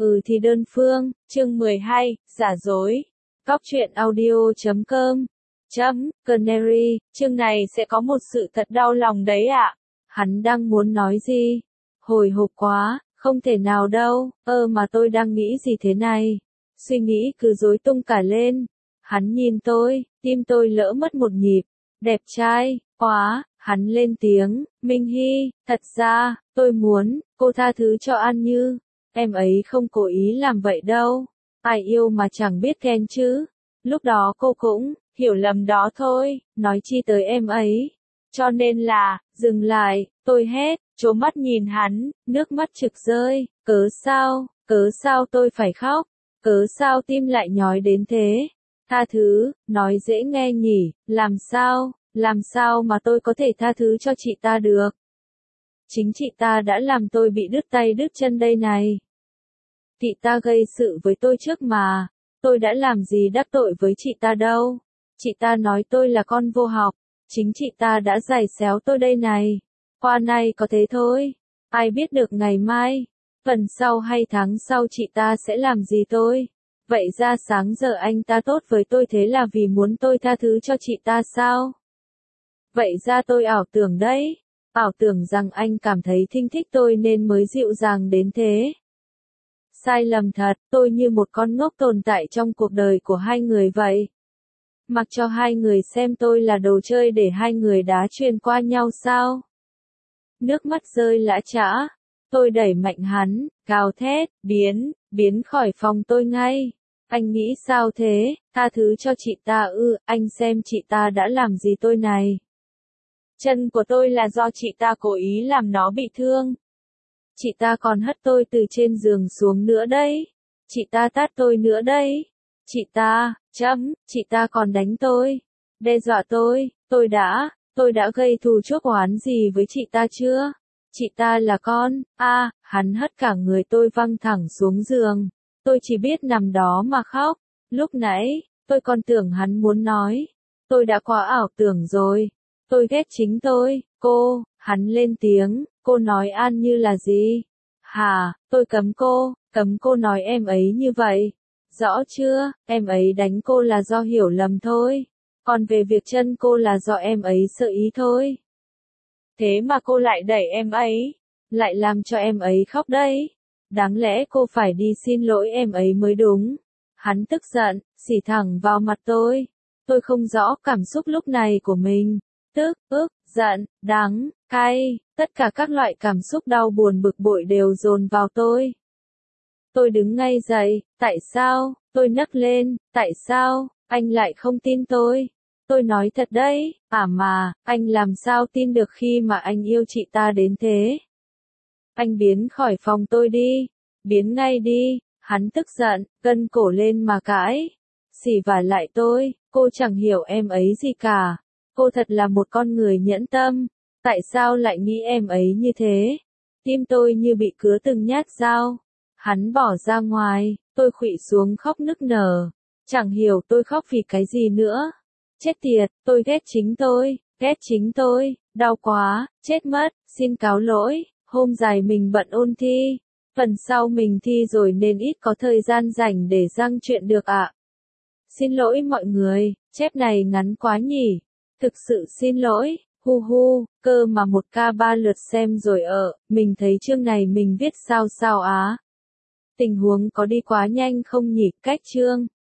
Thì đơn phương, chương 12, giả dối. Cóc truyện audio.com. Canary, chương này sẽ có một sự thật đau lòng đấy ạ. Hắn đang muốn nói gì? Hồi hộp quá, không thể nào đâu, mà tôi đang nghĩ gì thế này? Suy nghĩ cứ rối tung cả lên. Hắn nhìn tôi, tim tôi lỡ mất một nhịp. Đẹp trai, quá, hắn lên tiếng, Minh Hy, thật ra, tôi muốn, cô tha thứ cho An Như. Em ấy không cố ý làm vậy đâu. Ai yêu mà chẳng biết khen chứ. Lúc đó cô cũng hiểu lầm đó thôi, nói chi tới em ấy. Cho nên là, dừng lại, tôi hét, trố mắt nhìn hắn, nước mắt trực rơi, cớ sao tôi phải khóc, cớ sao tim lại nhói đến thế. Tha thứ, nói dễ nghe nhỉ, làm sao mà tôi có thể tha thứ cho chị ta được. Chính chị ta đã làm tôi bị đứt tay đứt chân đây này. Chị ta gây sự với tôi trước mà, tôi đã làm gì đắc tội với chị ta đâu. Chị ta nói tôi là con vô học, chính chị ta đã giày xéo tôi đây này. Qua nay có thế thôi, ai biết được ngày mai, tuần sau hay tháng sau chị ta sẽ làm gì tôi. Vậy ra sáng giờ anh ta tốt với tôi thế là vì muốn tôi tha thứ cho chị ta sao? Vậy ra tôi ảo tưởng đấy, ảo tưởng rằng anh cảm thấy thích tôi nên mới dịu dàng đến thế. Sai lầm thật, tôi như một con ngốc tồn tại trong cuộc đời của hai người vậy. Mặc cho hai người xem tôi là đồ chơi để hai người đá chuyền qua nhau sao? Nước mắt rơi lã chã, tôi đẩy mạnh hắn, gào thét, biến khỏi phòng tôi ngay. Anh nghĩ sao thế, tha thứ cho chị ta anh xem chị ta đã làm gì tôi này. Chân của tôi là do chị ta cố ý làm nó bị thương. Chị ta còn hất tôi từ trên giường xuống nữa đấy. Chị ta tát tôi nữa đấy. Chị ta còn đánh tôi. Đe dọa tôi đã gây thù chuốc oán gì với chị ta chưa? Chị ta là con, hắn hất cả người tôi văng thẳng xuống giường. Tôi chỉ biết nằm đó mà khóc. Lúc nãy, tôi còn tưởng hắn muốn nói. Tôi đã quá ảo tưởng rồi. Tôi ghét chính tôi, hắn lên tiếng, cô nói An Như là gì? Hả, tôi cấm cô nói em ấy như vậy. Rõ chưa, em ấy đánh cô là do hiểu lầm thôi. Còn về việc chân cô là do em ấy sợ ý thôi. Thế mà cô lại đẩy em ấy, lại làm cho em ấy khóc đấy. Đáng lẽ cô phải đi xin lỗi em ấy mới đúng. Hắn tức giận, xỉ thẳng vào mặt tôi. Tôi không rõ cảm xúc lúc này của mình. Tức, giận, đắng, cay, tất cả các loại cảm xúc đau buồn bực bội đều dồn vào tôi. Tôi đứng ngay dậy, tại sao, tôi nấc lên, tại sao, anh lại không tin tôi? Tôi nói thật đấy, mà, anh làm sao tin được khi mà anh yêu chị ta đến thế? Anh biến khỏi phòng tôi đi, biến ngay đi, hắn tức giận, gân cổ lên mà cãi. Xỉ vả lại tôi, cô chẳng hiểu em ấy gì cả. Cô thật là một con người nhẫn tâm, tại sao lại nghĩ em ấy như thế? Tim tôi như bị cứa từng nhát dao. Hắn bỏ ra ngoài, tôi khuỵu xuống khóc nức nở. Chẳng hiểu tôi khóc vì cái gì nữa. Chết tiệt, tôi ghét chính tôi, đau quá, chết mất, xin cáo lỗi, hôm dài mình bận ôn thi. Phần sau mình thi rồi nên ít có thời gian rảnh để giăng chuyện được ạ. Xin lỗi mọi người, chép này ngắn quá nhỉ. Thực sự xin lỗi, cơ mà 1K3 lượt xem rồi mình thấy chương này mình viết sao á. Tình huống có đi quá nhanh không nhỉ, cách chương.